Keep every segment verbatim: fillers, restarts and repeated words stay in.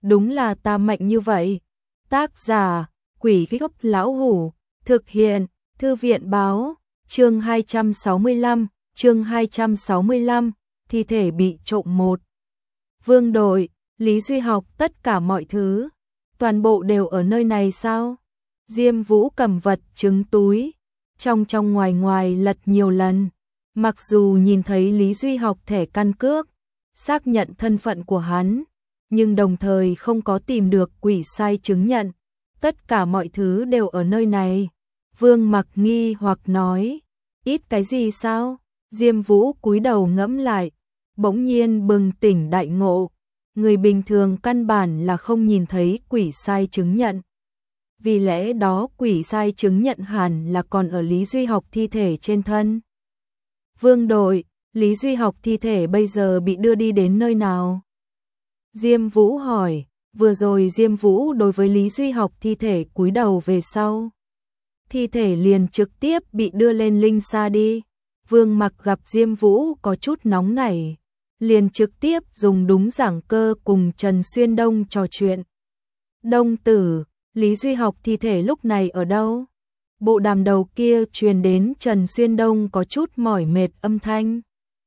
đúng là ta mạnh như vậy. Tác giả, Quỷ Gốc Lão Hủ, thực hiện, Thư viện báo, chương hai trăm sáu mươi lăm, chương hai trăm sáu mươi lăm, thi thể bị trộm một. Vương đội, Lý Duy Học tất cả mọi thứ, toàn bộ đều ở nơi này sao? Diêm Vũ cầm vật chứng túi, trong trong ngoài ngoài lật nhiều lần, mặc dù nhìn thấy Lý Duy Học thẻ căn cước, xác nhận thân phận của hắn, nhưng đồng thời không có tìm được quỷ sai chứng nhận. Tất cả mọi thứ đều ở nơi này. Vương Mặc nghi hoặc nói, ít cái gì sao? Diêm Vũ cúi đầu ngẫm lại, bỗng nhiên bừng tỉnh đại ngộ. Người bình thường căn bản là không nhìn thấy quỷ sai chứng nhận. Vì lẽ đó quỷ sai chứng nhận hẳn là còn ở Lý Duy Học thi thể trên thân. Vương đội, Lý Duy Học thi thể bây giờ bị đưa đi đến nơi nào? Diêm Vũ hỏi, vừa rồi Diêm Vũ đối với Lý Duy Học thi thể cúi đầu về sau. Thi thể liền trực tiếp bị đưa lên linh xa đi. Vương Mặc gặp Diêm Vũ có chút nóng nảy, liền trực tiếp dùng đúng giảng cơ cùng Trần Xuyên Đông trò chuyện. Đông tử, Lý Duy Học thi thể lúc này ở đâu? Bộ đàm đầu kia truyền đến Trần Xuyên Đông có chút mỏi mệt âm thanh.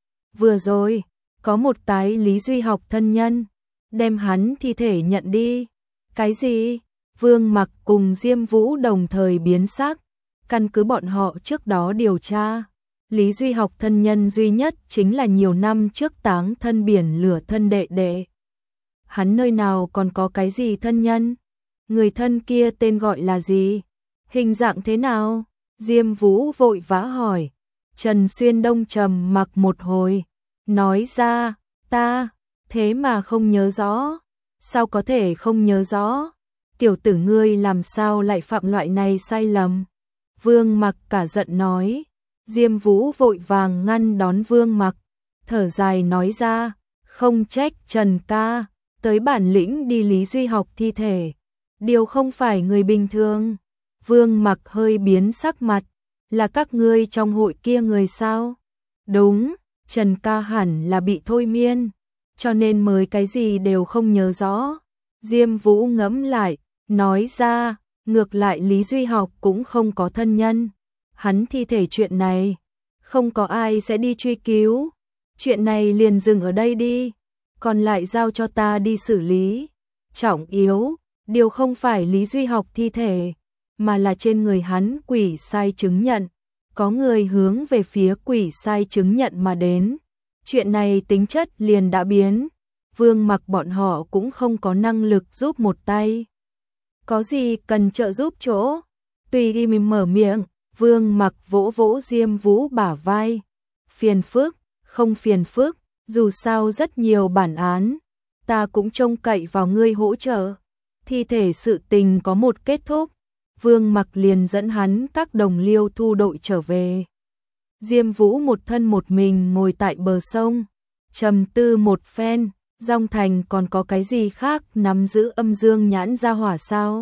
Vừa rồi, có một cái Lý Duy Học thân nhân, đem hắn thi thể nhận đi. Cái gì? Vương Mặc cùng Diêm Vũ đồng thời biến sắc, căn cứ bọn họ trước đó điều tra. Lý Duy Học thân nhân duy nhất chính là nhiều năm trước táng thân biển lửa thân đệ đệ. Hắn nơi nào còn có cái gì thân nhân? Người thân kia tên gọi là gì? Hình dạng thế nào? Diêm Vũ vội vã hỏi. Trần Xuyên Đông trầm mặc một hồi, nói ra, ta, thế mà không nhớ rõ. Sao có thể không nhớ rõ? Tiểu tử ngươi làm sao lại phạm loại này sai lầm? Vương Mặc cả giận nói. Diêm Vũ vội vàng ngăn đón Vương Mặc, thở dài nói ra, không trách Trần ca, tới bản lĩnh đi Lý Duy Học thi thể, điều không phải người bình thường. Vương Mặc hơi biến sắc mặt, là các ngươi trong hội kia người sao? Đúng, Trần ca hẳn là bị thôi miên, cho nên mới cái gì đều không nhớ rõ. Diêm Vũ ngẫm lại, nói ra, ngược lại Lý Duy Học cũng không có thân nhân. Hắn thi thể chuyện này, không có ai sẽ đi truy cứu. Chuyện này liền dừng ở đây đi, còn lại giao cho ta đi xử lý. Trọng yếu, điều không phải Lý Duy Học thi thể, mà là trên người hắn quỷ sai chứng nhận. Có người hướng về phía quỷ sai chứng nhận mà đến. Chuyện này tính chất liền đã biến. Vương Mặc bọn họ cũng không có năng lực giúp một tay. Có gì cần trợ giúp chỗ? Tùy đi mình mở miệng. Vương Mặc vỗ vỗ Diêm Vũ bả vai. Phiền phức, không phiền phức, dù sao rất nhiều bản án, ta cũng trông cậy vào ngươi hỗ trợ. Thi thể sự tình có một kết thúc, Vương Mặc liền dẫn hắn các đồng liêu thu đội trở về. Diêm Vũ một thân một mình ngồi tại bờ sông, trầm tư một phen, Dòng Thành còn có cái gì khác nắm giữ âm dương nhãn ra hỏa sao?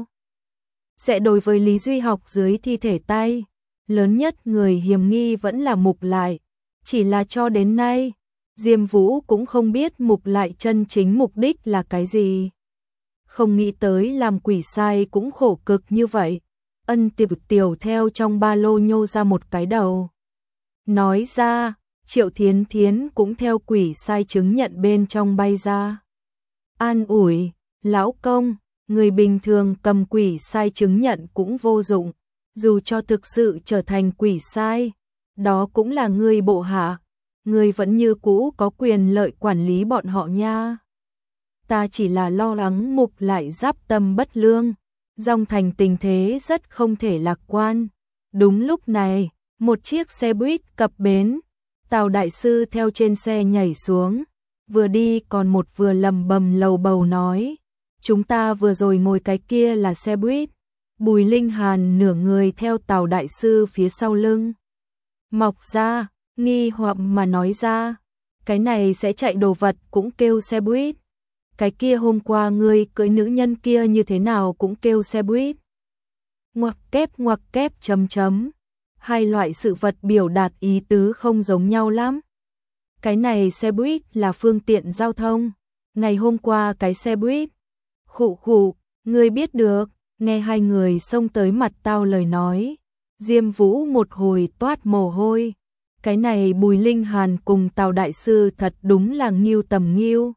Sẽ đối với Lý Duy Học dưới thi thể tay, lớn nhất người hiểm nghi vẫn là Mục Lại, chỉ là cho đến nay, Diêm Vũ cũng không biết Mục Lại chân chính mục đích là cái gì. Không nghĩ tới làm quỷ sai cũng khổ cực như vậy. Ân Tiệp Tiểu theo trong ba lô nhô ra một cái đầu, nói ra, Triệu Thiến Thiến cũng theo quỷ sai chứng nhận bên trong bay ra. An ủi, lão công, người bình thường cầm quỷ sai chứng nhận cũng vô dụng, dù cho thực sự trở thành quỷ sai, đó cũng là người bộ hạ, người vẫn như cũ có quyền lợi quản lý bọn họ nha. Ta chỉ là lo lắng Mục Lại giáp tâm bất lương, Dòng Thành tình thế rất không thể lạc quan. Đúng lúc này, một chiếc xe buýt cập bến, Tào đại sư theo trên xe nhảy xuống, vừa đi còn một vừa lầm bầm lầu bầu nói, chúng ta vừa rồi ngồi cái kia là xe buýt. Bùi Linh Hàn nửa người theo Tào đại sư phía sau lưng, mọc ra, nghi hoặc mà nói ra, cái này sẽ chạy đồ vật cũng kêu xe buýt. Cái kia hôm qua ngươi cưới nữ nhân kia như thế nào cũng kêu xe buýt. Ngoặc kép ngoặc kép chấm chấm. Hai loại sự vật biểu đạt ý tứ không giống nhau lắm. Cái này xe buýt là phương tiện giao thông, ngày hôm qua cái xe buýt Khụ khụ, ngươi biết được, nghe hai người xông tới mặt tao lời nói. Diêm Vũ một hồi toát mồ hôi. Cái này Bùi Linh Hàn cùng Tào đại sư thật đúng là nghiêu tầm nghiêu.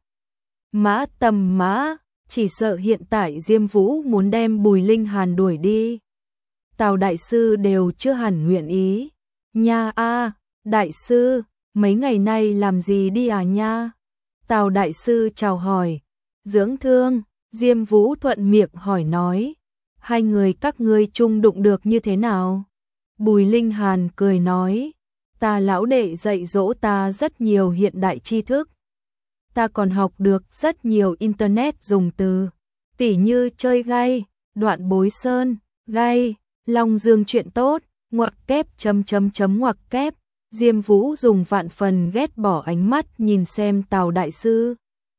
Mã tầm mã, chỉ sợ hiện tại Diêm Vũ muốn đem Bùi Linh Hàn đuổi đi. Tào đại sư đều chưa hẳn nguyện ý. Nha a, đại sư, mấy ngày nay làm gì đi à nha? Tào đại sư chào hỏi. Dưỡng thương, Diêm Vũ thuận miệng hỏi nói. Hai người các ngươi chung đụng được như thế nào? Bùi Linh Hàn cười nói. Ta lão đệ dạy dỗ ta rất nhiều hiện đại tri thức. Ta còn học được rất nhiều internet dùng từ. Tỉ như chơi gay, đoạn bối sơn, gay, long dương chuyện tốt, ngoặc kép chấm chấm chấm ngoặc kép. Diêm Vũ dùng vạn phần ghét bỏ ánh mắt nhìn xem Tào đại sư.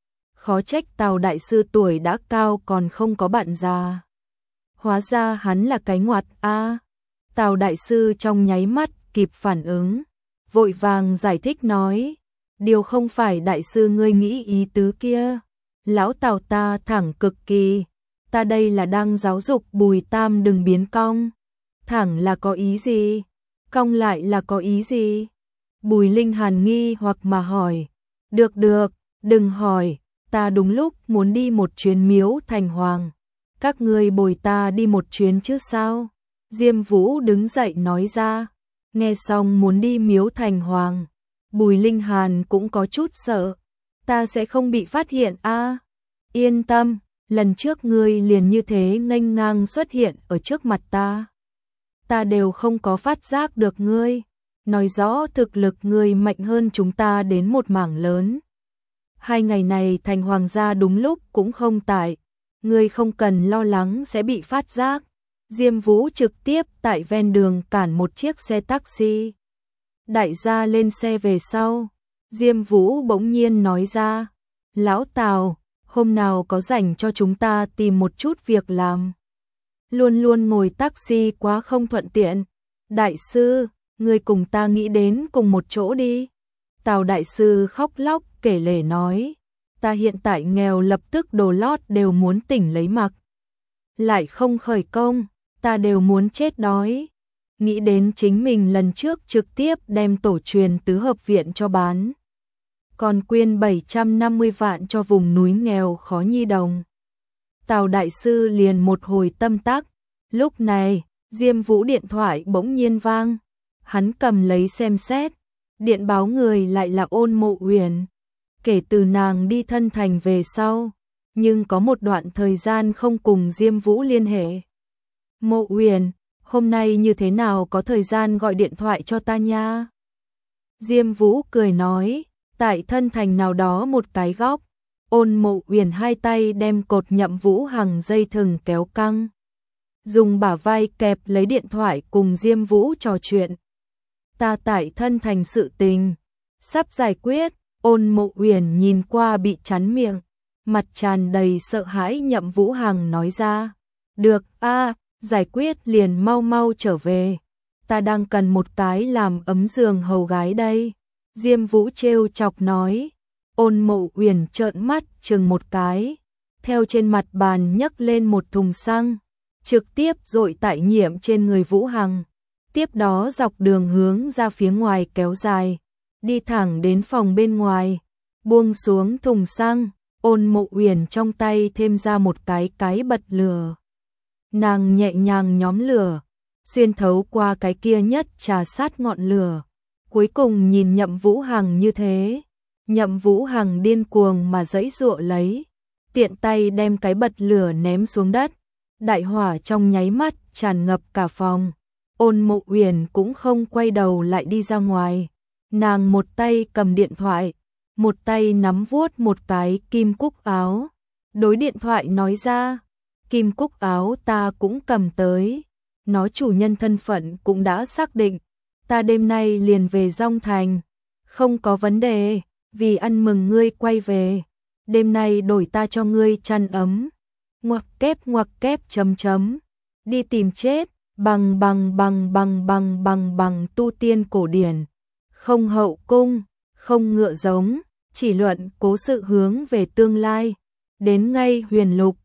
Khó trách Tào đại sư tuổi đã cao còn không có bạn già. Hóa ra hắn là cái ngoặt a. Tào đại sư trong nháy mắt kịp phản ứng, vội vàng giải thích nói, điều không phải đại sư ngươi nghĩ ý tứ kia. Lão Tào ta thẳng cực kỳ, ta đây là đang giáo dục Bùi Tam đừng biến cong. Thẳng là có ý gì? Cong lại là có ý gì? Bùi Linh Hàn nghi hoặc mà hỏi. Được được, đừng hỏi, ta đúng lúc muốn đi một chuyến Miếu Thành Hoàng. Các ngươi bồi ta đi một chuyến chứ sao? Diêm Vũ đứng dậy nói ra. Nghe xong muốn đi Miếu Thành Hoàng, Bùi Linh Hàn cũng có chút sợ. Ta sẽ không bị phát hiện a. À, yên tâm, lần trước ngươi liền như thế nghênh ngang xuất hiện ở trước mặt ta. Ta đều không có phát giác được ngươi, nói rõ thực lực ngươi mạnh hơn chúng ta đến một mảng lớn. Hai ngày này thành hoàng gia đúng lúc cũng không tại, ngươi không cần lo lắng sẽ bị phát giác. Diêm Vũ trực tiếp tại ven đường cản một chiếc xe taxi. Đại gia lên xe về sau, Diêm Vũ bỗng nhiên nói ra, Lão Tào, hôm nào có rảnh cho chúng ta tìm một chút việc làm. Luôn luôn ngồi taxi quá không thuận tiện. Đại sư, người cùng ta nghĩ đến cùng một chỗ đi. Tào đại sư khóc lóc kể lể nói, ta hiện tại nghèo lập tức đồ lót đều muốn tỉnh lấy mặc. Lại không khởi công, ta đều muốn chết đói. Nghĩ đến chính mình lần trước trực tiếp đem tổ truyền tứ hợp viện cho bán. Còn quyên bảy trăm năm mươi vạn cho vùng núi nghèo khó nhi đồng. Tào đại sư liền một hồi tâm tắc. Lúc này, Diêm Vũ điện thoại bỗng nhiên vang. Hắn cầm lấy xem xét. Điện báo người lại là Ôn Mộ Uyển. Kể từ nàng đi thân thành về sau, nhưng có một đoạn thời gian không cùng Diêm Vũ liên hệ. Mộ Uyển, hôm nay như thế nào có thời gian gọi điện thoại cho ta nha? Diêm Vũ cười nói, tại thân thành nào đó một cái góc. Ôn Mộ Uyển hai tay đem cột Nhậm Vũ Hằng dây thừng kéo căng, dùng bả vai kẹp lấy điện thoại cùng Diêm Vũ trò chuyện. Ta tại thân thành sự tình sắp giải quyết. Ôn Mộ Uyển nhìn qua bị chắn miệng, mặt tràn đầy sợ hãi. Nhậm Vũ Hằng nói ra, được a, giải quyết liền mau mau trở về. Ta đang cần một cái làm ấm giường hầu gái đây. Diêm Vũ trêu chọc nói. Ôn Mộ Uyển trợn mắt chừng một cái, theo trên mặt bàn nhấc lên một thùng xăng, trực tiếp dội tại Nhiễm trên người Vũ Hằng. Tiếp đó dọc đường hướng ra phía ngoài kéo dài, đi thẳng đến phòng bên ngoài, buông xuống thùng xăng. Ôn Mộ Uyển trong tay thêm ra một cái cái bật lửa. Nàng nhẹ nhàng nhóm lửa, xuyên thấu qua cái kia nhất trà sát ngọn lửa. Cuối cùng nhìn Nhậm Vũ Hằng như thế, Nhậm Vũ Hằng điên cuồng mà giãy giụa lấy, tiện tay đem cái bật lửa ném xuống đất. Đại hỏa trong nháy mắt tràn ngập cả phòng. Ôn Mộ Uyển cũng không quay đầu lại đi ra ngoài. Nàng một tay cầm điện thoại, một tay nắm vuốt một cái kim cúc áo. Đối điện thoại nói ra, kim cúc áo ta cũng cầm tới. Nó chủ nhân thân phận cũng đã xác định. Ta đêm nay liền về Dong Thành. Không có vấn đề, vì ăn mừng ngươi quay về. Đêm nay đổi ta cho ngươi chăn ấm. Ngoặc kép ngoặc kép chấm chấm. Đi tìm chết, bằng bằng bằng bằng bằng bằng bằng tu tiên cổ điển. Không hậu cung, không ngựa giống, chỉ luận cố sự hướng về tương lai. Đến ngay huyền lục,